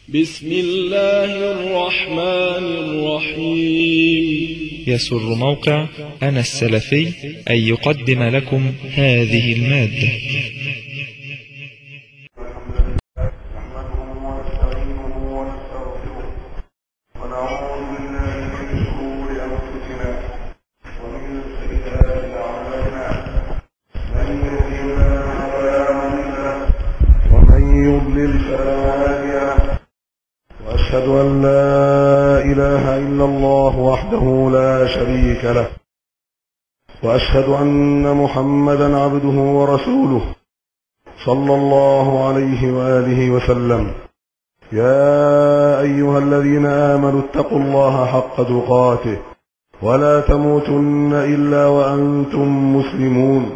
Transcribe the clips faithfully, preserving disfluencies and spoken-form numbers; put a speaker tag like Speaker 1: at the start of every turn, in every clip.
Speaker 1: بسم الله الرحمن الرحيم.
Speaker 2: يسر موقع أنا السلفي أن يقدم لكم هذه المادة.
Speaker 3: وأشهد أن لا إله إلا الله وحده لا شريك له، وأشهد أن محمدا عبده ورسوله صلى الله عليه وآله وسلم. يا أيها الذين آمنوا اتقوا الله حق تقاته ولا تموتن إلا وأنتم مسلمون.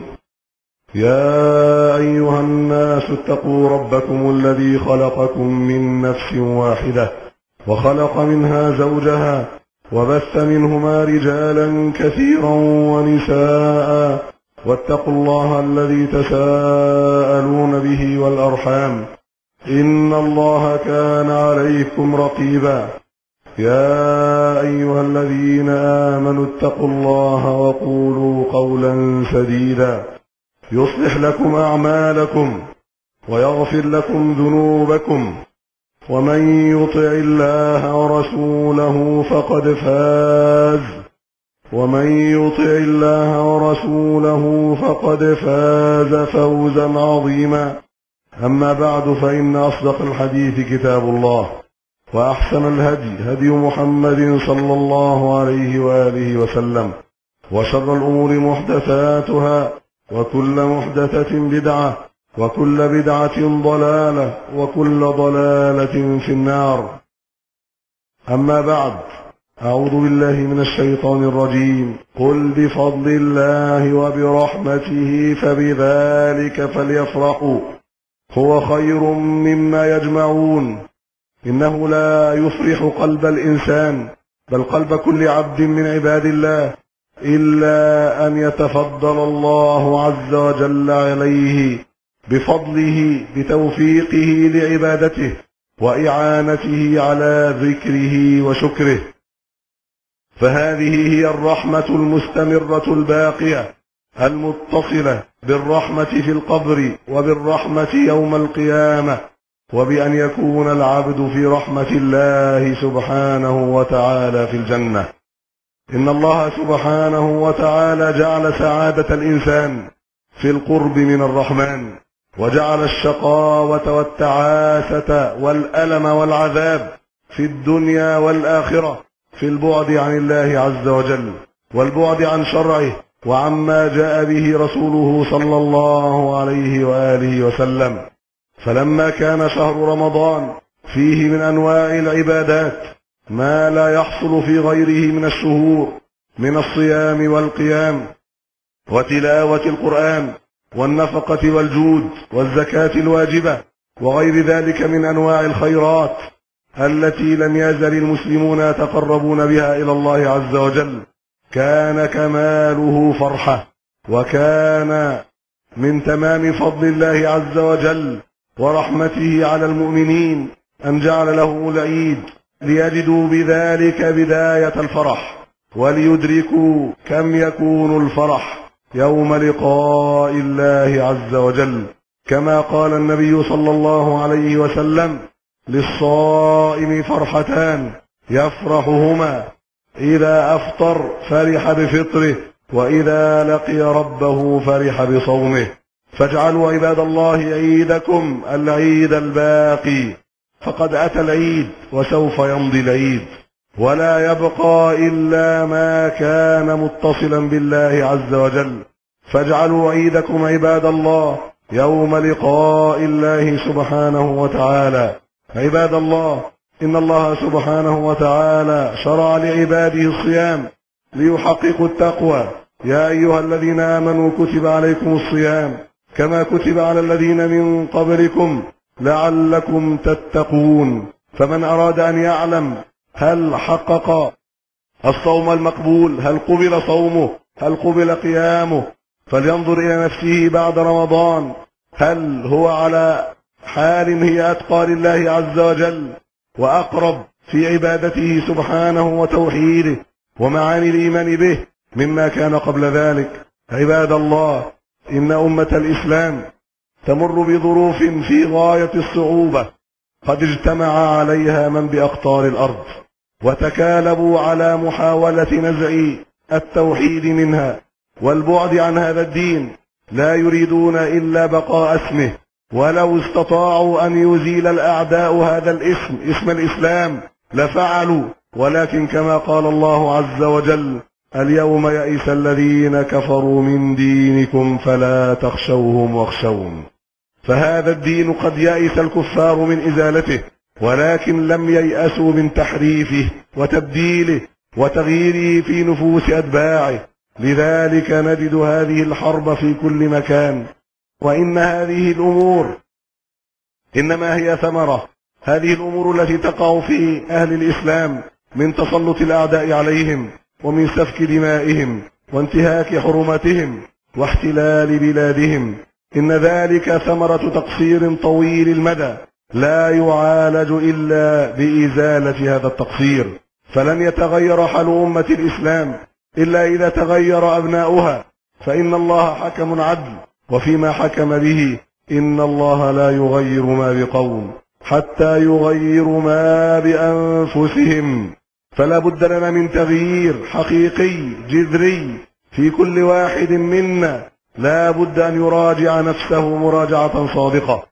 Speaker 3: يا أيها الناس اتقوا ربكم الذي خلقكم من نفس واحدة وخلق منها زوجها وبث منهما رجالا كثيرا ونساء، واتقوا الله الذي تساءلون به والأرحام إن الله كان عليكم رقيبا. يا أيها الذين آمنوا اتقوا الله وقولوا قولا سديدا يصلح لكم أعمالكم ويغفر لكم ذنوبكم، ومن يطع الله ورسوله فقد فاز ومن يطع الله ورسوله فقد فاز فوزا عظيما. أما بعد، فإن أصدق الحديث كتاب الله، وأحسن الهدي هدي محمد صلى الله عليه وآله وسلم، وشر الأمور محدثاتها، وكل محدثة بدعة، وكل بدعة ضلالة، وكل ضلالة في النار. أما بعد، أعوذ بالله من الشيطان الرجيم. قل بفضل الله وبرحمته فبذلك فليفرحوا هو خير مما يجمعون. إنه لا يفرح قلب الإنسان بل قلب كل عبد من عباد الله إلا أن يتفضل الله عز وجل عليه بفضله بتوفيقه لعبادته وإعانته على ذكره وشكره. فهذه هي الرحمة المستمرة الباقية المتصلة بالرحمة في القبر وبالرحمة يوم القيامة، وبأن يكون العبد في رحمة الله سبحانه وتعالى في الجنة. إن الله سبحانه وتعالى جعل سعادة الإنسان في القرب من الرحمن، وجعل الشقاوة والتعاسة والألم والعذاب في الدنيا والآخرة في البعد عن الله عز وجل والبعد عن شرعه وعما جاء به رسوله صلى الله عليه وآله وسلم. فلما كان شهر رمضان فيه من أنواع العبادات ما لا يحصل في غيره من الشهور من الصيام والقيام وتلاوة القرآن والنفقة والجود والزكاة الواجبة وغير ذلك من أنواع الخيرات التي لم يزل المسلمون يتقربون بها إلى الله عز وجل، كان كماله فرحة، وكان من تمام فضل الله عز وجل ورحمته على المؤمنين أن جعل له العيد ليجدوا بذلك بداية الفرح، وليدركوا كم يكون الفرح يوم لقاء الله عز وجل. كما قال النبي صلى الله عليه وسلم: للصائم فرحتان يفرحهما، إذا أفطر فرح بفطره، وإذا لقي ربه فرح بصومه. فاجعلوا عباد الله عيدكم العيد الباقي، فقد أتى العيد وسوف يمضي العيد، ولا يبقى إلا ما كان متصلا بالله عز وجل. فاجعلوا عيدكم عباد الله يوم لقاء الله سبحانه وتعالى. عباد الله، إن الله سبحانه وتعالى شرع لعباده الصيام ليحققوا التقوى. يا أيها الذين آمنوا كتب عليكم الصيام كما كتب على الذين من قبلكم لعلكم تتقون. فمن أراد أن يعلم هل حقق الصوم المقبول، هل قبل صومه، هل قبل قيامه، فلينظر إلى نفسه بعد رمضان، هل هو على حال هي أتقى لله عز وجل، وأقرب في عبادته سبحانه وتوحيده ومعاني الإيمان به مما كان قبل ذلك. عباد الله، إن أمة الإسلام تمر بظروف في غاية الصعوبة، قد اجتمع عليها من بأقطار الأرض وتكالبوا على محاولة نزع التوحيد منها والبعد عن هذا الدين، لا يريدون إلا بقاء اسمه، ولو استطاعوا أن يزيل الأعداء هذا الاسم، اسم الإسلام، لفعلوا، ولكن كما قال الله عز وجل: اليوم يئس الذين كفروا من دينكم فلا تخشوهم واخشون. فهذا الدين قد يئس الكفار من إزالته، ولكن لم ييأسوا من تحريفه وتبديله وتغييره في نفوس أتباعه. لذلك نجد هذه الحرب في كل مكان. وإن هذه الأمور إنما هي ثمرة، هذه الأمور التي تقع في أهل الإسلام من تسلط الأعداء عليهم ومن سفك دمائهم وانتهاك حرمتهم واحتلال بلادهم، إن ذلك ثمرة تقصير طويل المدى لا يعالج إلا بإزالة هذا التقصير. فلن يتغير حال أمة الإسلام إلا إذا تغير أبناؤها، فإن الله حكم عدل، وفيما حكم به إن الله لا يغير ما بقوم حتى يغيروا ما بأنفسهم. فلا بد لنا من تغيير حقيقي جذري في كل واحد منا، لا بد أن يراجع نفسه مراجعة صادقة،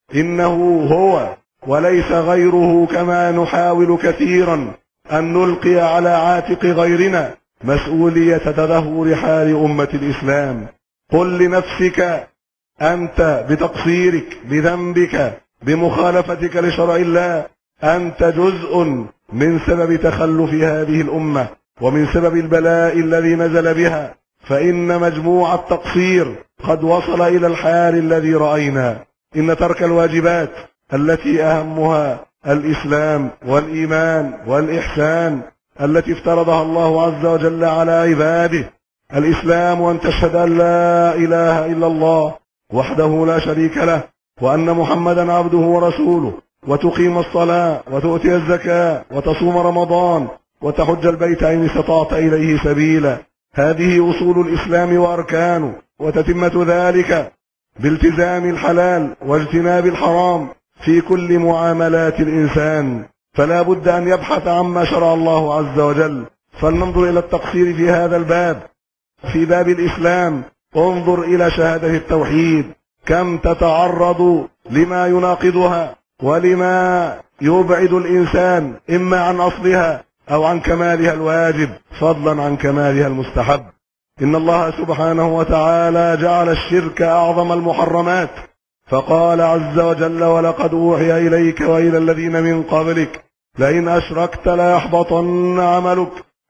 Speaker 3: إنه هو وليس غيره، كما نحاول كثيرا أن نلقي على عاتق غيرنا مسؤولية تدهور حال أمة الإسلام. قل لنفسك أنت بتقصيرك، بذنبك، بمخالفتك لشرع الله، أنت جزء من سبب تخلف هذه الأمة ومن سبب البلاء الذي نزل بها، فإن مجموع التقصير قد وصل إلى الحال الذي رأينا. إن ترك الواجبات التي أهمها الإسلام والإيمان والإحسان التي افترضها الله عز وجل على عباده. الإسلام أن تشهد أن لا إله إلا الله وحده لا شريك له، وأن محمدا عبده ورسوله، وتقيم الصلاة وتؤتي الزكاة وتصوم رمضان وتحج البيت إن استطعت إليه سبيلا. هذه أصول الإسلام وأركانه، وتتمة ذلك بالتزام الحلال واجتناب الحرام في كل معاملات الإنسان. فلا بد أن يبحث عما شرع الله عز وجل. فلننظر إلى التقصير في هذا الباب، في باب الإسلام. انظر إلى شهادة التوحيد، كم تتعرض لما يناقضها ولما يبعد الإنسان إما عن أصلها أو عن كمالها الواجب، فضلا عن كمالها المستحب. إن الله سبحانه وتعالى جعل الشرك أعظم المحرمات، فقال عز وجل: ولقد أوحي إليك وإلى الذين من قبلك لئن أشركت ليحبطن عملك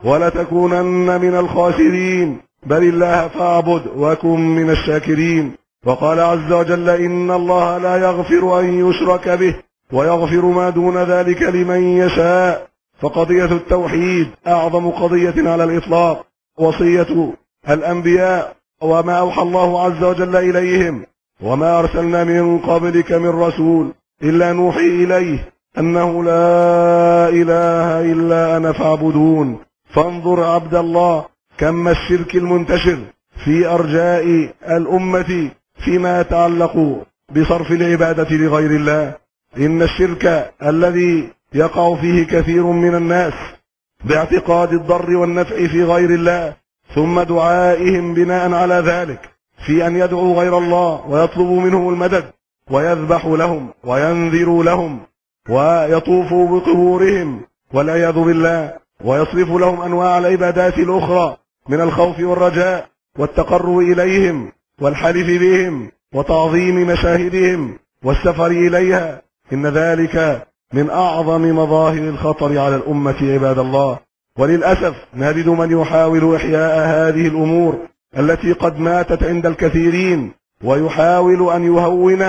Speaker 3: ولتكونن من الخاسرين بل الله فاعبد وكن من الشاكرين. وقال عز وجل: إن الله لا يغفر أن يشرك به ويغفر ما دون ذلك لمن يشاء. فقضية التوحيد أعظم قضية على الإطلاق، وصية الأنبياء وما أوحى الله عز وجل إليهم: وما أرسلنا من قبلك من رسول إلا نوحي إليه أنه لا إله إلا أنا فاعبدون. فانظر عبد الله كم الشرك المنتشر في أرجاء الأمة فيما يتعلق بصرف العبادة لغير الله. إن الشرك الذي يقع فيه كثير من الناس باعتقاد الضر والنفع في غير الله، ثم دعائهم بناء على ذلك في أن يدعوا غير الله ويطلبوا منهم المدد ويذبحوا لهم وينذروا لهم ويطوفوا بقبورهم والعياذ بالله، ويصرف لهم أنواع العبادات الأخرى من الخوف والرجاء والتقرب إليهم والحلف بهم وتعظيم مشاهدهم والسفر إليها. إن ذلك من أعظم مظاهر الخطر على الأمة عباد الله. وللأسف نجد من يحاول إحياء هذه الأمور التي قد ماتت عند الكثيرين، ويحاول أن يهون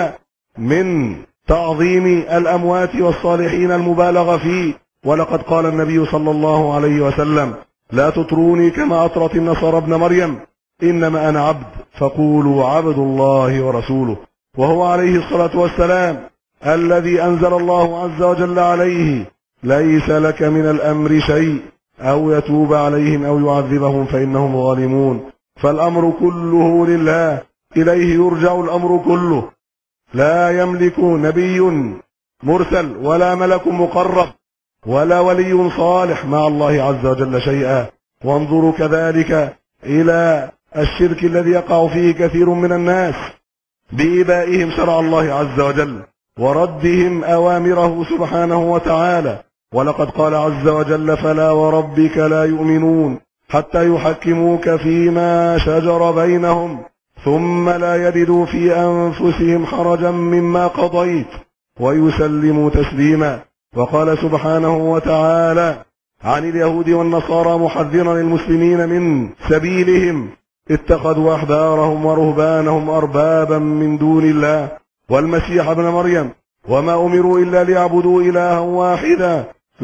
Speaker 3: من تعظيم الأموات والصالحين المبالغ فيه. ولقد قال النبي صلى الله عليه وسلم: لا تطروني كما أطرت النصارى ابن مريم، إنما أنا عبد فقولوا عبد الله ورسوله. وهو عليه الصلاة والسلام الذي أنزل الله عز وجل عليه ليس لك من الأمر شيء، أو يتوب عليهم أو يعذبهم فإنهم ظالمون. فالأمر كله لله، إليه يرجع الأمر كله. لا يملك نبي مرسل ولا ملك مقرب ولا ولي صالح مع الله عز وجل شيئا. وانظروا كذلك إلى الشرك الذي يقع فيه كثير من الناس بإبائهم شرع الله عز وجل وردهم أوامره سبحانه وتعالى. ولقد قال عز وجل: فلا وربك لا يؤمنون حتى يحكموك فيما شجر بينهم ثم لا يجدوا في أنفسهم حرجا مما قضيت ويسلموا تسليما. وقال سبحانه وتعالى عن اليهود والنصارى محذرا المسلمين من سبيلهم: اتخذوا أحبارهم ورهبانهم أربابا من دون الله والمسيح ابن مريم وما أمروا إلا ليعبدوا إلها واحدا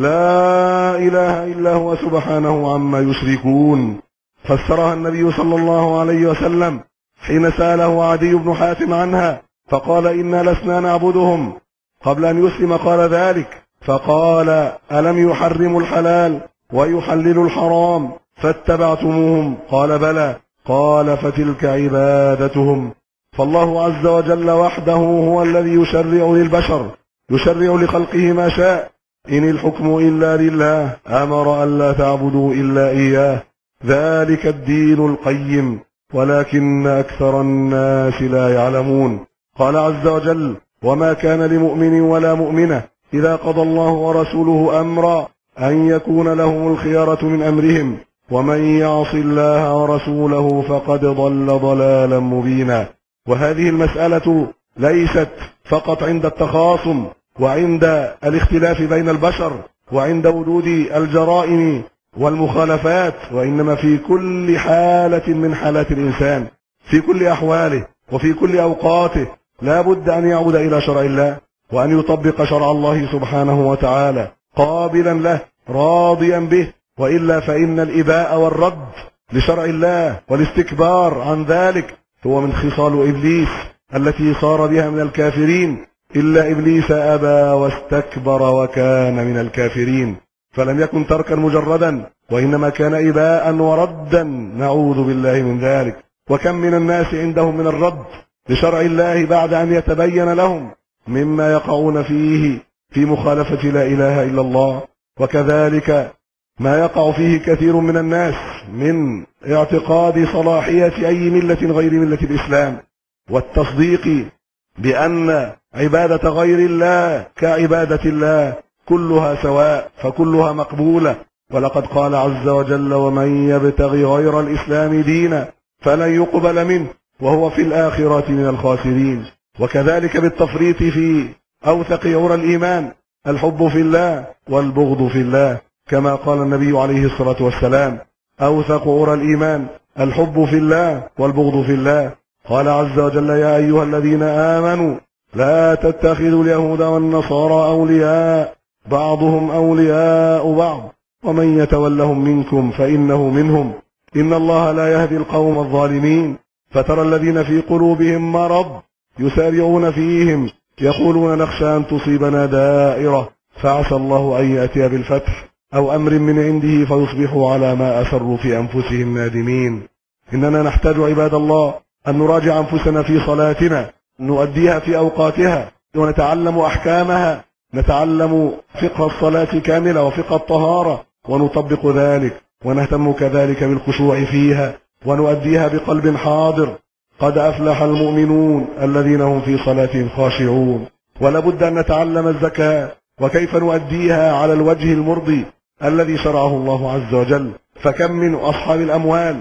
Speaker 3: لا إله إلا هو سبحانه عما يشركون. فسرها النبي صلى الله عليه وسلم حين سأله عدي بن حاتم عنها فقال: إنا لسنا نعبدهم. قبل أن يسلم قال ذلك، فقال: ألم يحرموا الحلال ويحللوا الحرام فاتبعتموهم؟ قال: بلى. قال: فتلك عبادتهم. فالله عز وجل وحده هو الذي يشرع للبشر، يشرع لخلقه ما شاء. إن الحكم إلا لله، أمر ألا تعبدوا إلا إياه، ذلك الدين القيم ولكن أكثر الناس لا يعلمون. قال عز وجل: وما كان لمؤمن ولا مؤمنة إذا قضى الله ورسوله أمرا أن يكون لهم الخيرة من أمرهم ومن يعص الله ورسوله فقد ضل ضلالا مبينا. وهذه المسألة ليست فقط عند التخاصم وعند الاختلاف بين البشر وعند وجود الجرائم والمخالفات، وإنما في كل حالة من حالات الإنسان، في كل أحواله وفي كل أوقاته لا بد أن يعود إلى شرع الله وأن يطبق شرع الله سبحانه وتعالى قابلا له راضيا به، وإلا فإن الإباء والرد لشرع الله والاستكبار عن ذلك هو من خصال إبليس التي صار بها من الكافرين. إلا إبليس أبى واستكبر وكان من الكافرين. فلم يكن تركا مجردا وإنما كان إباء وردا، نعوذ بالله من ذلك. وكم من الناس عندهم من الرد لشرع الله بعد أن يتبين لهم مما يقعون فيه في مخالفة لا إله إلا الله. وكذلك ما يقع فيه كثير من الناس من اعتقاد صلاحية أي ملة غير ملة الإسلام والتصديق بأن عبادة غير الله كعبادة الله كلها سواء فكلها مقبولة. ولقد قال عز وجل: ومن يبتغي غير الإسلام دينا فلن يقبل منه وهو في الآخرة من الخاسرين. وكذلك بالتفريط في أوثق عرى الإيمان، الحب في الله والبغض في الله، كما قال النبي عليه الصلاة والسلام: أوثق عرى الإيمان الحب في الله والبغض في الله. قال عز وجل: يا أيها الذين آمنوا لا تتخذوا اليهود والنصارى أولياء بعضهم أولياء بعض ومن يتولهم منكم فإنه منهم إن الله لا يهدي القوم الظالمين. فترى الذين في قلوبهم مرض يسارعون فيهم يقولون نخشى أن تصيبنا دائرة فعسى الله أن يأتي بالفتح أو أمر من عنده فيصبحوا على ما أسروا في أنفسهم نادمين. إننا نحتاج عباد الله أن نراجع أنفسنا في صلاتنا، نؤديها في أوقاتها ونتعلم أحكامها، نتعلم فقه الصلاة كاملة وفقه الطهارة ونطبق ذلك، ونهتم كذلك بالخشوع فيها ونؤديها بقلب حاضر. قد أفلح المؤمنون الذين هم في صلاتهم خاشعون. ولا بد أن نتعلم الزكاة وكيف نؤديها على الوجه المرضي الذي شرعه الله عز وجل. فكم من أصحاب الأموال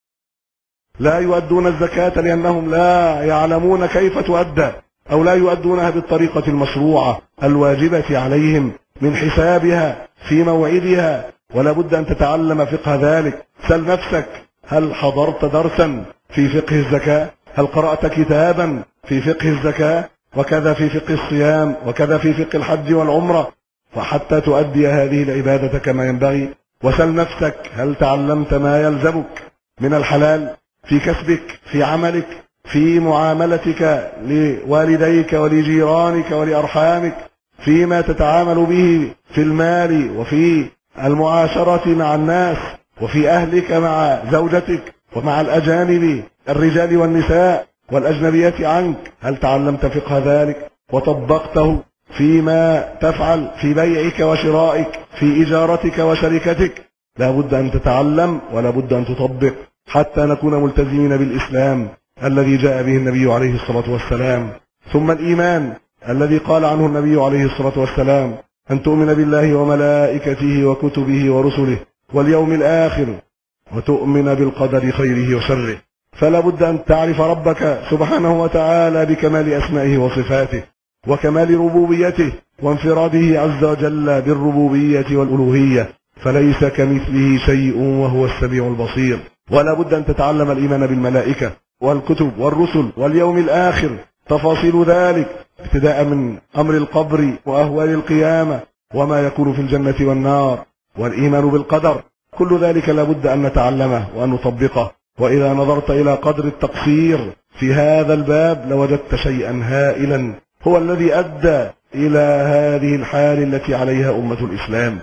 Speaker 3: لا يؤدون الزكاة لأنهم لا يعلمون كيف تؤدى أو لا يؤدونها بالطريقة المشروعة الواجبة عليهم من حسابها في موعدها. ولا بد أن تتعلم فقه ذلك. سل نفسك: هل حضرت درسا في فقه الزكاة؟ هل قرأت كتابا في فقه الزكاة؟ وكذا في فقه الصيام، وكذا في فقه الحج والعمرة، وحتى تؤدي هذه العبادة كما ينبغي. وسل نفسك: هل تعلمت ما يلزمك من الحلال في كسبك، في عملك، في معاملتك لوالديك ولجيرانك ولأرحامك، فيما تتعامل به في المال وفي المعاشرة مع الناس وفي أهلك مع زوجتك ومع الأجانب الرجال والنساء والأجنبيات عنك؟ هل تعلمت فقه ذلك وطبقته فيما تفعل في بيعك وشرائك، في إجارتك وشركتك؟ لا بد أن تتعلم ولا بد أن تطبق حتى نكون ملتزمين بالإسلام الذي جاء به النبي عليه الصلاة والسلام. ثم الإيمان الذي قال عنه النبي عليه الصلاة والسلام: أن تؤمن بالله وملائكته وكتبه ورسله واليوم الآخر وتؤمن بالقدر خيره وشره. فلا بد أن تعرف ربك سبحانه وتعالى بكمال أسمائه وصفاته وكمال ربوبيته وانفراده عز وجل بالربوبية والألوهية، فليس كمثله شيء وهو السميع البصير. ولا بد أن تتعلم الإيمان بالملائكة والكتب والرسل واليوم الآخر، تفاصيل ذلك ابتداء من أمر القبر وأهوال القيامة وما يكون في الجنة والنار، والإيمان بالقدر، كل ذلك لا بد أن نتعلمه وأن نطبقه. وإذا نظرت إلى قدر التقصير في هذا الباب لوجدت شيئا هائلا هو الذي أدى إلى هذه الحال التي عليها أمة الإسلام.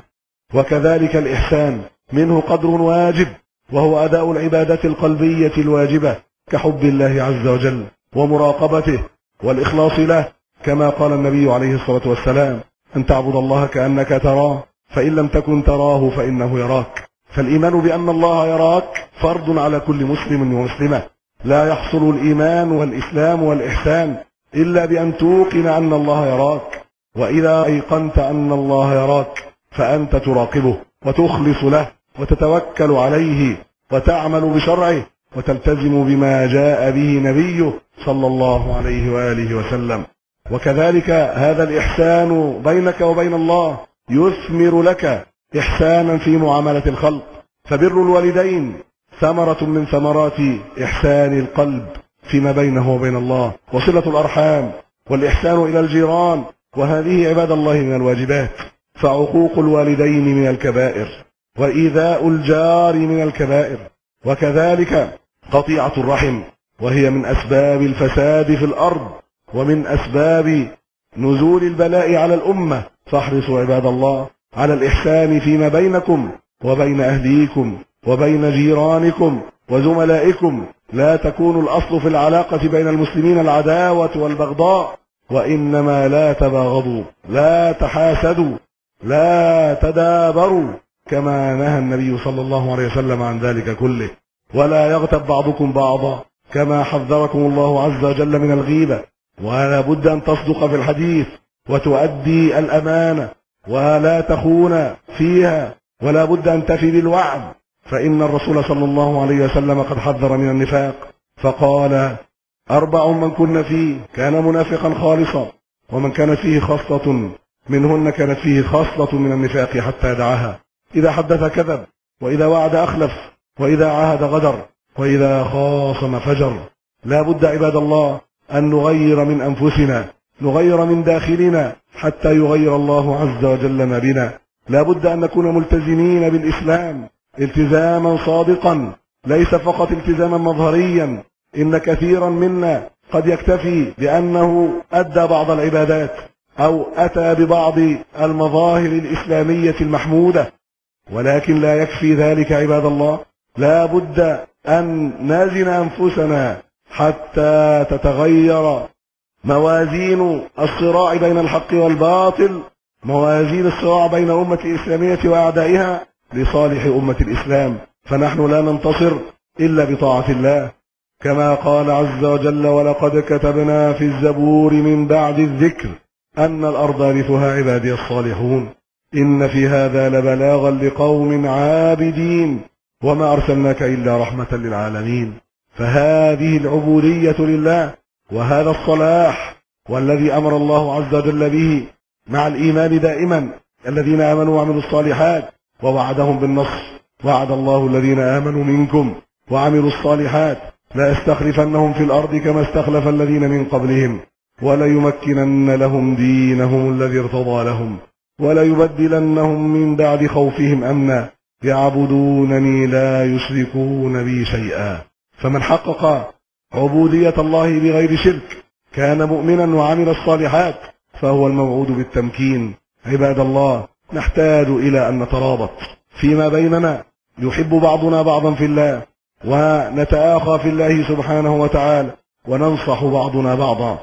Speaker 3: وكذلك الإحسان منه قدر واجب، وهو أداء العبادات القلبية الواجبة كحب الله عز وجل ومراقبته والإخلاص له، كما قال النبي عليه الصلاة والسلام: أن تعبد الله كأنك تراه فإن لم تكن تراه فإنه يراك. فالإيمان بأن الله يراك فرض على كل مسلم ومسلمة. لا يحصل الإيمان والإسلام والإحسان إلا بأن توقن أن الله يراك، وإذا أيقنت أن الله يراك فأنت تراقبه وتخلص له وتتوكل عليه وتعمل بشرعه وتلتزم بما جاء به نبيه صلى الله عليه وآله وسلم. وكذلك هذا الإحسان بينك وبين الله يثمر لك إحسانا في معاملة الخلق، فبر الوالدين ثمرة من ثمرات إحسان القلب فيما بينه وبين الله، وصلة الأرحام والإحسان إلى الجيران، وهذه عباد الله من الواجبات. فعقوق الوالدين من الكبائر، وإيذاء الجار من الكبائر، وكذلك قطيعة الرحم، وهي من أسباب الفساد في الأرض ومن أسباب نزول البلاء على الأمة. فاحرصوا عباد الله على الإحسان فيما بينكم وبين أهليكم وبين جيرانكم وزملائكم. لا تكون الأصل في العلاقة بين المسلمين العداوة والبغضاء، وإنما لا تباغضوا، لا تحاسدوا، لا تدابروا، كما نهى النبي صلى الله عليه وسلم عن ذلك كله. ولا يغتب بعضكم بعضا، كما حذركم الله عز وجل من الغيبة. ولا بد أن تصدق في الحديث وتؤدي الأمانة ولا تخون فيها، ولا بد أن تفي بالوعد، فإن الرسول صلى الله عليه وسلم قد حذر من النفاق فقال: أربع من كن فيه كان منافقا خالصا، ومن كانت فيه خصلة منهن كانت فيه خصلة من النفاق حتى يدعها: إذا حدث كذب، وإذا وعد أخلف، وإذا عاهد غدر، وإذا خاصم فجر. لا بد عباد الله أن نغير من أنفسنا، نغير من داخلنا حتى يغير الله عز وجل ما بنا. لا بد أن نكون ملتزمين بالإسلام التزاما صادقا، ليس فقط التزاما مظهريا. إن كثيرا منا قد يكتفي بأنه أدى بعض العبادات أو أتى ببعض المظاهر الإسلامية المحمودة، ولكن لا يكفي ذلك عباد الله. لا بد أن نزن أنفسنا حتى تتغير موازين الصراع بين الحق والباطل، موازين الصراع بين أمة الإسلامية وأعدائها لصالح أمة الإسلام. فنحن لا ننتصر إلا بطاعة الله، كما قال عز وجل: ولقد كتبنا في الزبور من بعد الذكر أن الأرض يرثها عبادي الصالحون إن في هذا لبلاغا لقوم عابدين وما أرسلناك إلا رحمة للعالمين. فهذه العبودية لله وهذا الصلاح والذي أمر الله عز وجل به مع الإيمان دائما: الذين آمنوا وعملوا الصالحات ووعدهم بالنصر. وعد الله الذين آمنوا منكم وعملوا الصالحات لا يستخلفنهم في الأرض كما استخلف الذين من قبلهم وليمكنن لهم دينهم الذي ارتضى لهم وليبدلنهم من بعد خوفهم أمنا يعبدونني لا يشركون بي شيئا. فمن حقق عبودية الله بغير شرك كان مؤمنا وعمل الصالحات فهو الموعود بالتمكين. عباد الله، نحتاج إلى أن نترابط فيما بيننا، يحب بعضنا بعضا في الله، ونتآخى في الله سبحانه وتعالى، وننصح بعضنا بعضا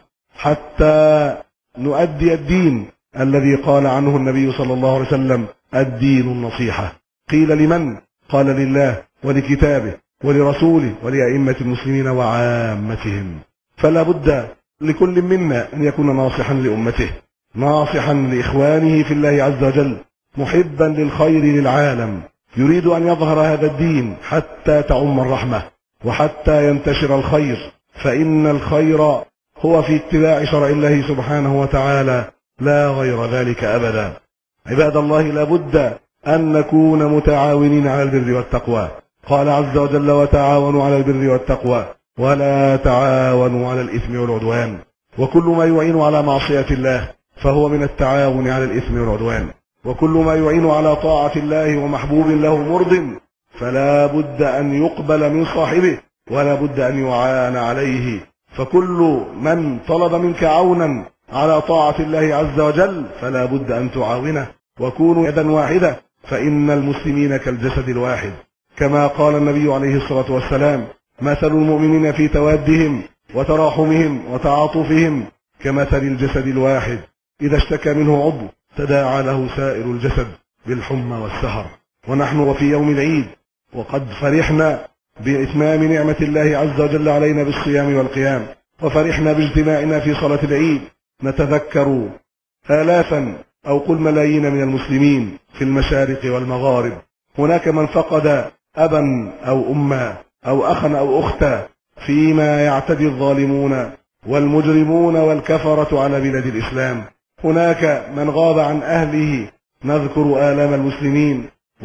Speaker 3: حتى نؤدي الدين الذي قال عنه النبي صلى الله عليه وسلم: الدين النصيحة. قيل لمن؟ قال: لله ولكتابه ولرسوله ولأئمة المسلمين وعامتهم. فلا بد لكل منا أن يكون ناصحا لأمته، ناصحا لإخوانه في الله عز وجل، محبا للخير للعالم، يريد أن يظهر هذا الدين حتى تعم الرحمة وحتى ينتشر الخير، فإن الخير هو في اتباع شرع الله سبحانه وتعالى لا غير ذلك أبدا. عباد الله، لا بد أن نكون متعاونين على البر والتقوى. قال عز وجل: وتعاونوا على البر والتقوى ولا تعاونوا على الإثم والعدوان. وكل ما يعين على معصية الله فهو من التعاون على الإثم والعدوان، وكل ما يعين على طاعة الله ومحبوب له مرض فلا بد أن يقبل من صاحبه ولا بد أن يعان عليه. فكل من طلب منك عونا على طاعة الله عز وجل فلا بد أن تعاونه، وكونوا يدا واحدة، فإن المسلمين كالجسد الواحد، كما قال النبي عليه الصلاة والسلام: مثل المؤمنين في توادهم وتراحمهم وتعاطفهم كمثل الجسد الواحد إذا اشتكى منه عضو تداعى له سائر الجسد بالحمى والسهر. ونحن وفي يوم العيد وقد فرحنا بإتمام نعمة الله عز وجل علينا بالصيام والقيام، وفرحنا باجتماعنا في صلاة العيد، نتذكر آلافا أو قل ملايين من المسلمين في المشارق والمغارب. هناك من فقد أبا أو أما أو أخا أو أختا فيما يعتدي الظالمون والمجرمون والكفرة على بلاد الإسلام. هناك من غاب عن أهله. نذكر آلام المسلمين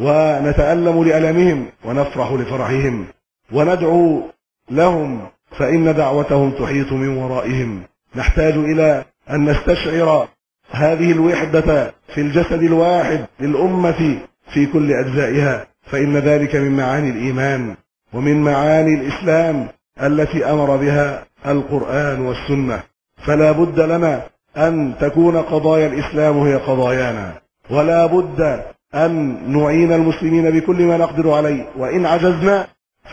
Speaker 3: ونتألم لألمهم ونفرح لفرحهم وندعو لهم، فإن دعوتهم تحيط من ورائهم. نحتاج إلى أن نستشعر هذه الوحدة في الجسد الواحد للأمة في كل أجزائها، فإن ذلك من معاني الإيمان ومن معاني الإسلام التي أمر بها القرآن والسنة. فلا بد لنا أن تكون قضايا الإسلام هي قضايانا، ولا بد أن نعين المسلمين بكل ما نقدر عليه، وإن عجزنا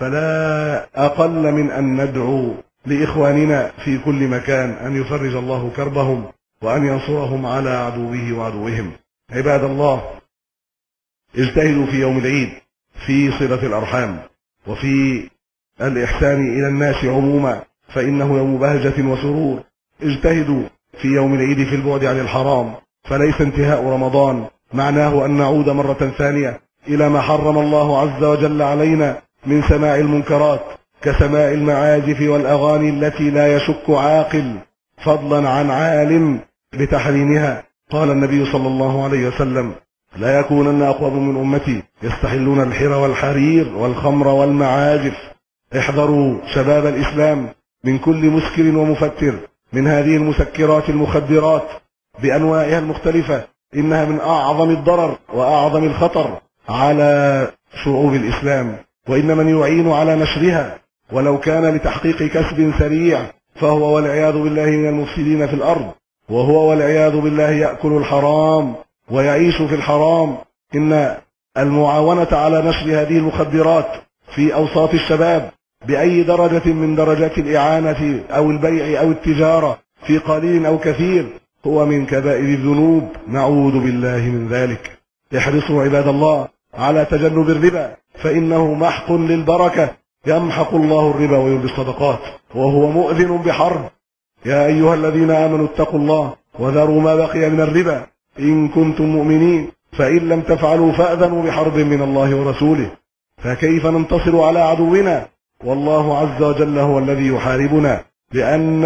Speaker 3: فلا أقل من أن ندعو لإخواننا في كل مكان أن يفرج الله كربهم وأن ينصرهم على عدوه وعدوهم. عباد الله، اجتهدوا في يوم العيد في صلة الأرحام وفي الإحسان إلى الناس عموما، فإنه يوم بهجة وسرور. اجتهدوا في يوم العيد في البعد عن الحرام، فليس انتهاء رمضان معناه أن نعود مرة ثانية إلى ما حرم الله عز وجل علينا من سماع المنكرات كسماع المعازف والأغاني التي لا يشك عاقل فضلا عن عالم بتحريمها. قال النبي صلى الله عليه وسلم: لا يكونن أقوام من أمتي يستحلون الحر والحرير والخمر والمعازف. احذروا شباب الإسلام من كل مسكر ومفتر من هذه المسكرات المخدرات بأنواعها المختلفة، إنها من أعظم الضرر وأعظم الخطر على شعوب الإسلام، وإن من يعين على نشرها ولو كان لتحقيق كسب سريع فهو والعياذ بالله من المفسدين في الأرض، وهو والعياذ بالله يأكل الحرام ويعيش في الحرام. إن المعاونة على نشر هذه المخدرات في أوساط الشباب بأي درجة من درجات الإعانة أو البيع أو التجارة في قليل أو كثير هو من كبائر الذنوب، نعوذ بالله من ذلك. احرصوا عباد الله على تجنب الربا، فإنه محق للبركة، يمحق الله الربا ويربي الصدقات وهو مؤذن بحرب. يا أيها الذين آمنوا اتقوا الله وذروا ما بقي من الربا إن كنتم مؤمنين، فإن لم تفعلوا فأذنوا بحرب من الله ورسوله. فكيف ننتصر على عدونا والله عز وجل هو الذي يحاربنا؟ لأن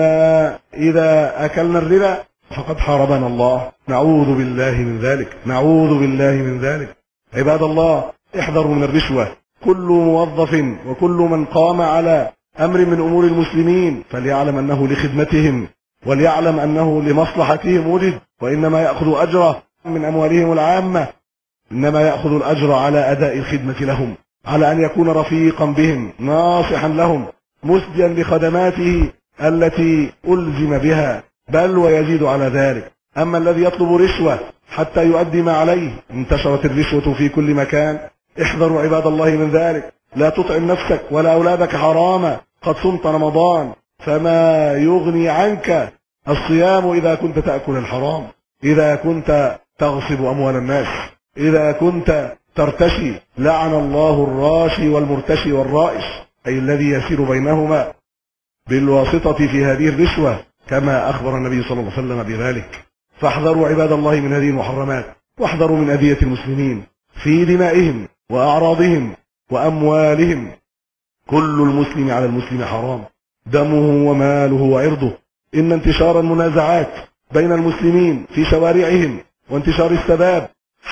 Speaker 3: إذا أكلنا الربا فقد حاربنا الله، نعوذ بالله من ذلك، نعوذ بالله من ذلك. عباد الله، احذروا من الرشوة. كل موظف وكل من قام على أمر من أمور المسلمين فليعلم أنه لخدمتهم وليعلم أنه لمصلحتهم وجد، وإنما يأخذ أجره من أموالهم العامة، إنما يأخذ الأجر على أداء الخدمة لهم، على أن يكون رفيقا بهم ناصحا لهم مسديا لخدماته التي ألزم بها، بل ويزيد على ذلك. أما الذي يطلب رشوة حتى يؤدي ما عليه، انتشرت الرشوة في كل مكان. احذروا عباد الله من ذلك، لا تطعم نفسك ولا أولادك حراما، قد صمت رمضان، فما يغني عنك الصيام إذا كنت تأكل الحرام، إذا كنت تغصب أموال الناس، إذا كنت ترتشي. لعن الله الراشي والمرتشي والرائش، أي الذي يسير بينهما بالواسطة في هذه الرشوة، كما أخبر النبي صلى الله عليه وسلم بذلك. فاحذروا عباد الله من هذه المحرمات، واحذروا من أذية المسلمين في دمائهم وأعراضهم وأموالهم. كل المسلم على المسلم حرام، دمه وماله وعرضه. إن انتشار المنازعات بين المسلمين في شوارعهم وانتشار السباب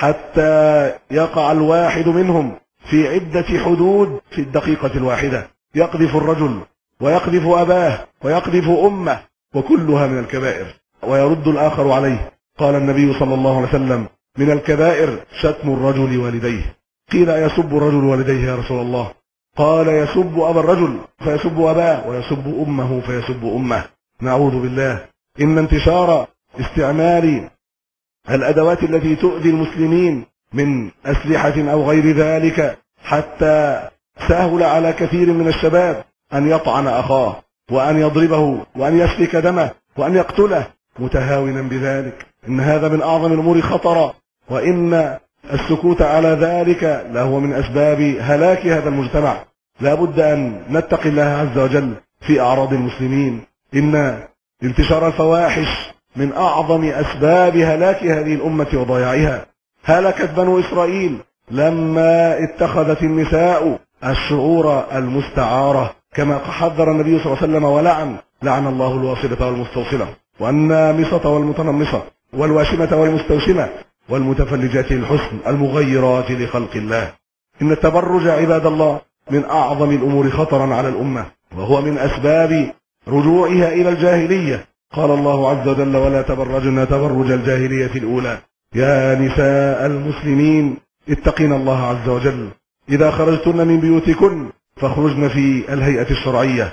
Speaker 3: حتى يقع الواحد منهم في عدة حدود في الدقيقة الواحدة، يقذف الرجل ويقذف أباه ويقذف أمه، وكلها من الكبائر، ويرد الآخر عليه. قال النبي صلى الله عليه وسلم: من الكبائر شتم الرجل والديه. قيل: يسب الرجل والديه يا رسول الله؟ قال: يسب أبا الرجل فيسب أباه، ويسب أمه فيسب أمه. نعوذ بالله. إن انتشار استعمال الأدوات التي تؤذي المسلمين من أسلحة أو غير ذلك حتى سهل على كثير من الشباب أن يطعن أخاه وأن يضربه وأن يسفك دمه وأن يقتله متهاونا بذلك، إن هذا من أعظم الأمور خطرا، وإن السكوت على ذلك لهو من أسباب هلاك هذا المجتمع. لا بد أن نتقي الله عز وجل في أعراض المسلمين. إن انتشار الفواحش من أعظم أسباب هلاك هذه الأمة وضياعها. هلكت بنو إسرائيل لما اتخذت النساء الشعور المستعارة، كما حذر النبي صلى الله عليه وسلم ولعن لعن الله الواصلة والمستوصلة والنامصة والمتنمصة والواشمة والمستوشمة والمتفلجات الحسن المغيرات لخلق الله. إن التبرج عباد الله من أعظم الأمور خطرا على الأمة، وهو من أسباب رجوعها إلى الجاهلية. قال الله عز وجل: ولا تبرجن تبرج الجاهلية الأولى. يا نساء المسلمين اتقين الله عز وجل، إذا خرجتن من بيوتكن فاخرجن في الهيئة الشرعية،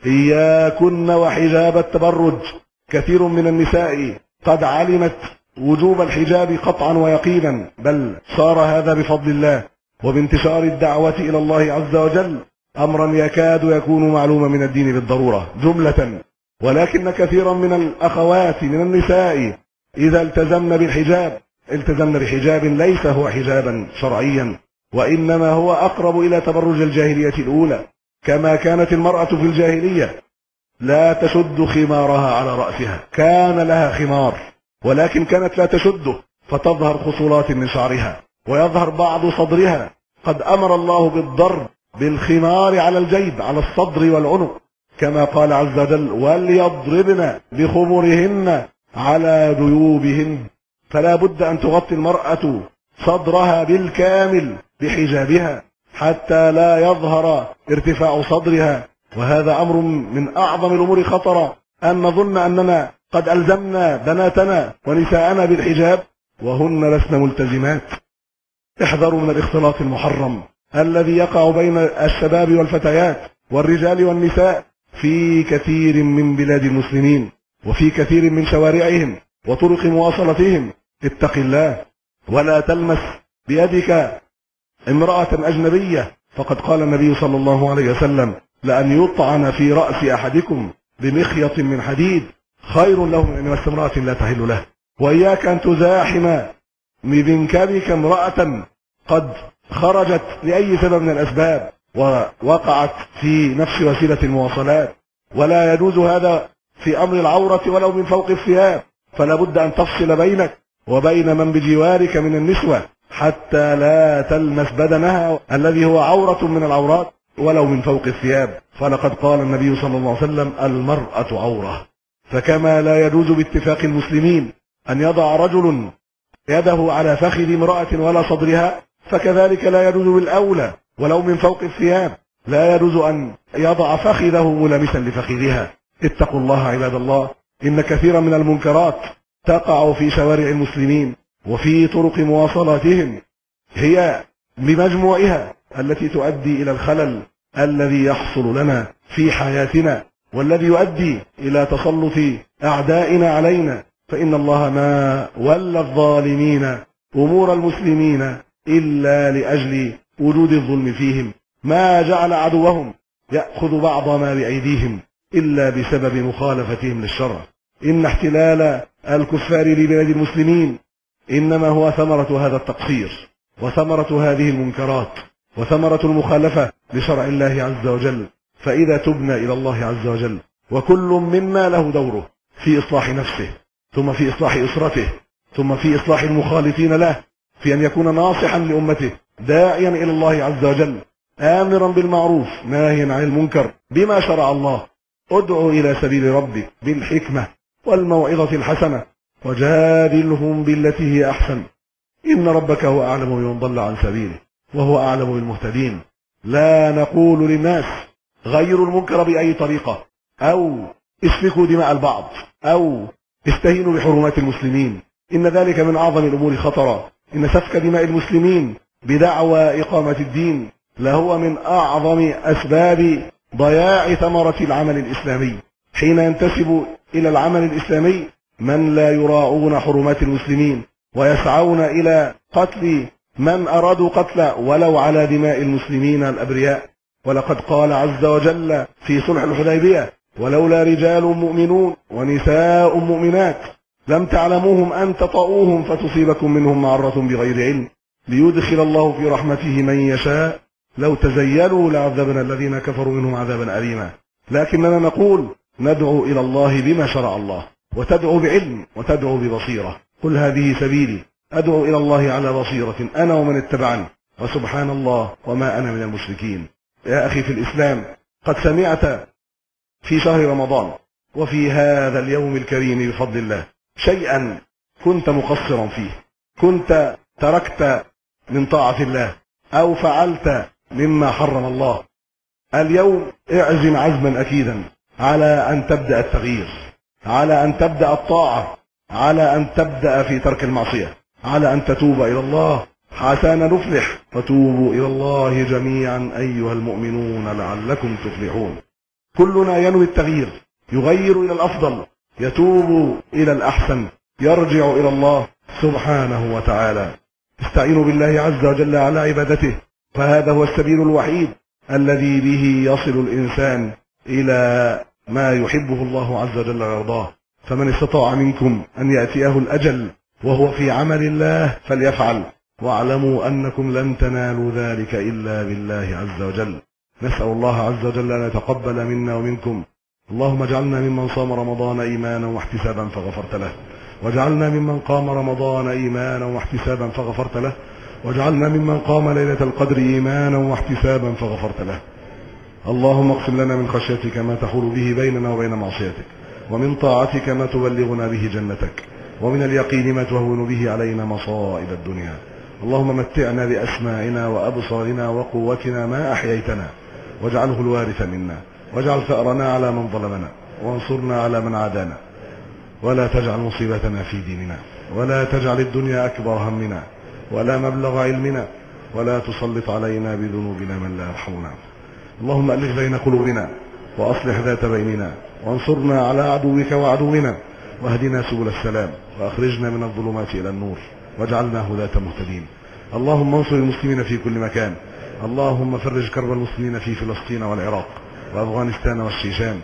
Speaker 3: إياكن وحجاب التبرج. كثير من النساء قد علمت وجوب الحجاب قطعا ويقينا، بل صار هذا بفضل الله وبانتشار الدعوة إلى الله عز وجل أمرا يكاد يكون معلوما من الدين بالضرورة جملة. ولكن كثيرا من الأخوات من النساء إذا التزمن بالحجاب التزمن بحجاب ليس هو حجابا شرعيا، وإنما هو أقرب إلى تبرج الجاهلية الأولى. كما كانت المرأة في الجاهلية لا تشد خمارها على رأسها، كان لها خمار ولكن كانت لا تشده، فتظهر خصولات من شعرها ويظهر بعض صدرها. قد أمر الله بالضرب بالخمار على الجيب، على الصدر والعنق، كما قال عز وجل: وليضربن بخمرهن على جيوبهن. فلا بد أن تغطي المرأة صدرها بالكامل بحجابها حتى لا يظهر ارتفاع صدرها. وهذا أمر من أعظم الأمور خطرا، أن نظن أننا قد ألزمنا بناتنا ونساءنا بالحجاب وهن لسن ملتزمات. احذروا من الاختلاط المحرم الذي يقع بين الشباب والفتيات والرجال والنساء في كثير من بلاد المسلمين وفي كثير من شوارعهم وطرق مواصلتهم. اتق الله ولا تلمس بيدك امرأة أجنبية، فقد قال النبي صلى الله عليه وسلم: لأن يطعن في رأس أحدكم بمخيط من حديد خير له من أن يمس امرأة لا تحل له. وإياك أن تزاحم بمنكبك امرأة قد خرجت لأي سبب من الأسباب ووقعت في نفس وسيلة المواصلات، ولا يجوز هذا في أمر العورة ولو من فوق الثياب. فلا بد أن تفصل بينك وبين من بجوارك من النسوة حتى لا تلمس بدنها الذي هو عورة من العورات ولو من فوق الثياب. فلقد قال النبي صلى الله عليه وسلم: المرأة عورة. فكما لا يجوز باتفاق المسلمين أن يضع رجل يده على فخذ امرأة ولا صدرها، فكذلك لا يجوز بالأولى ولو من فوق الثياب لا يجوز أن يضع فخذه ملامسا لفخذها. اتقوا الله عباد الله. إن كثيرا من المنكرات تقع في شوارع المسلمين وفي طرق مواصلاتهم هي بمجموعها التي تؤدي إلى الخلل الذي يحصل لنا في حياتنا، والذي يؤدي إلى تسلط أعدائنا علينا فإن الله ما ولى الظالمين أمور المسلمين إلا لأجل وجود الظلم فيهم، ما جعل عدوهم يأخذ بعض ما بأيديهم إلا بسبب مخالفتهم للشرع. إن احتلال الكفار لبلاد المسلمين إنما هو ثمرة هذا التقصير، وثمرة هذه المنكرات، وثمرة المخالفة لشرع الله عز وجل. فإذا تبنا إلى الله عز وجل، وكل منا له دوره في إصلاح نفسه، ثم في إصلاح أسرته، ثم في إصلاح المخالفين له، في أن يكون ناصحا لأمته، داعيا إلى الله عز وجل، آمرا بالمعروف ناهيا عن المنكر بما شرع الله. ادعو إلى سبيل ربك بالحكمة والموعظة الحسنة، وجادلهم بالتي هي أحسن، إن ربك هو أعلم بمن ضل عن سبيله وهو أعلم بالمهتدين. لا نقول للناس غيروا المنكر بأي طريقة، أو اسفكوا دماء البعض، أو استهينوا بحرمات المسلمين، إن ذلك من أعظم الأمور خطرا. إن سفك دماء المسلمين بدعوى إقامة الدين لهو من أعظم أسباب ضياع ثمرة العمل الإسلامي. حين ينتسب إلى العمل الإسلامي من لا يراعون حرمات المسلمين، ويسعون إلى قتل من أرادوا قتله ولو على دماء المسلمين الأبرياء. ولقد قال عز وجل في صلح الحديبية: ولولا رجال مؤمنون ونساء مؤمنات لم تعلموهم أن تطؤوهم فتصيبكم منهم معرة بغير علم ليدخل الله في رحمته من يشاء لو تزيلوا لعذبنا الذين كفروا منهم عذابا أليما. لكننا نقول ندعو إلى الله بما شرع الله، وتدعو بعلم وتدعو ببصيرة. قل هذه سبيلي أدعو إلى الله على بصيرة أنا ومن اتبعني وسبحان الله وما أنا من المشركين. يا أخي في الإسلام، قد سمعت في شهر رمضان وفي هذا اليوم الكريم بفضل الله شيئا كنت مقصرا فيه، كنت تركت من طاعة الله أو فعلت مما حرم الله. اليوم اعزم عزما أكيدا على أن تبدأ التغيير، على أن تبدأ الطاعة، على أن تبدأ في ترك المعصية، على أن تتوب إلى الله حتى نفلح. فتوبوا إلى الله جميعا أيها المؤمنون لعلكم تفلحون. كلنا ينوي التغيير، يغير إلى الأفضل، يتوب إلى الأحسن، يرجع إلى الله سبحانه وتعالى. استعينوا بالله عز وجل على عبادته، فهذا هو السبيل الوحيد الذي به يصل الإنسان إلى ما يحبه الله عز وجل ويرضاه. فمن استطاع منكم أن يأتيه الأجل وهو في عمل الله فليفعل، واعلموا أنكم لن تنالوا ذلك إلا بالله عز وجل. نسأل الله عز وجل أن يتقبل منا ومنكم. اللهم اجعلنا ممن صام رمضان إيمانا واحتسابا فغفرت له، واجعلنا ممن قام رمضان إيمانا واحتسابا فغفرت له، واجعلنا ممن قام ليلة القدر إيمانا واحتسابا فغفرت له. اللهم اقسم لنا من خشيتك ما تحول به بيننا وبين معصيتك، ومن طاعتك ما تبلغنا به جنتك، ومن اليقين ما تهون به علينا مصائب الدنيا. اللهم متعنا بأسماعنا وأبصارنا وقوتنا ما أحييتنا، واجعله الوارث منا، واجعل ثأرنا على من ظلمنا، وانصرنا على من عادانا، ولا تجعل مصيبتنا في ديننا، ولا تجعل الدنيا أكبر همنا ولا مبلغ علمنا، ولا تسلط علينا بذنوبنا من لا يرحمنا. اللهم ألف بين قلوبنا وأصلح ذات بيننا، وانصرنا على عدوك وعدونا، واهدنا سبل السلام، وأخرجنا من الظلمات إلى النور، واجعلنا هداة مهتدين. اللهم انصر المسلمين في كل مكان. اللهم فرج كرب المسلمين في فلسطين والعراق وأفغانستان والشيشان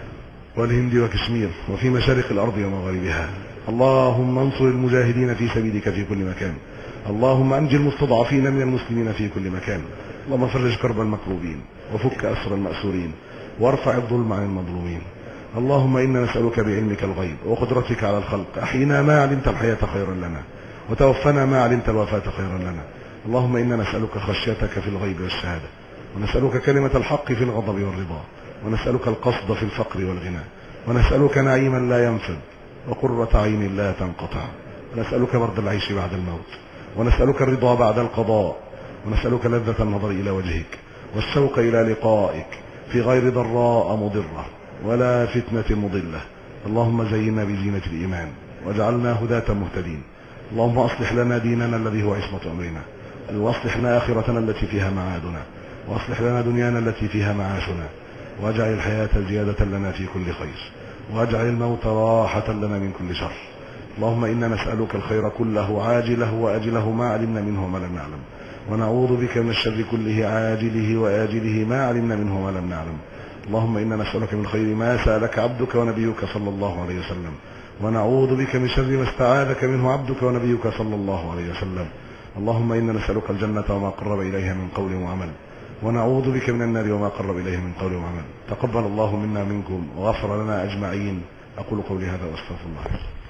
Speaker 3: والهند وكشمير وفي مشارق الأرض ومغاربها. اللهم انصر المجاهدين في سبيلك في كل مكان. اللهم أنجي المستضعفين من المسلمين في كل مكان. اللهم فرج كرب المكروبين، وفك أسر المأسورين، وارفع الظلم عن المظلومين. اللهم إنا نسألك بعلمك الغيب وقدرتك على الخلق أحينا ما علمت الحياة خيرا لنا، وتوفنا ما علمت الوفاة خيرا لنا. اللهم إنا نسألك خشيتك في الغيب والشهادة، ونسألك كلمة الحق في الغضب والرضا، ونسألك القصد في الفقر والغنى، ونسألك نعيما لا ينفد وقرة عين لا تنقطع، ونسألك برد العيش بعد الموت، ونسألك الرضا بعد القضاء، ونسألك لذة النظر إلى وجهك والشوق إلى لقائك في غير ضراء مضرة ولا فتنة مضلة. اللهم زينا بزينة الإيمان واجعلنا هداة مهتدين. اللهم أصلح لنا ديننا الذي هو عصمة أمرنا، واصلح لنا آخرتنا التي فيها معادنا، واصلح لنا دنيانا التي فيها معاشنا، واجعل الحياة زيادة لنا في كل خير، واجعل الموت راحة لنا من كل شر. اللهم إنا نسألك الخير كله عاجله وأجله ما علمنا منه وما لم نعلم، ونعوذ بك من الشر كله عاجله وآجله ما علمنا منه وما لم نعلم. اللهم إنا نسألك من خير ما سألك عبدك ونبيك صلى الله عليه وسلم، ونعوذ بك من شر ما استعاذك منه عبدك ونبيك صلى الله عليه وسلم. اللهم إنا نسألك الجنة وما قرب إليها من قول وعمل، ونعوذ بك من النار وما قرب إليها من قول وعمل. تقبل الله منا منكم وغفر لنا أجمعين. أقول قولي هذا وأستغفر الله.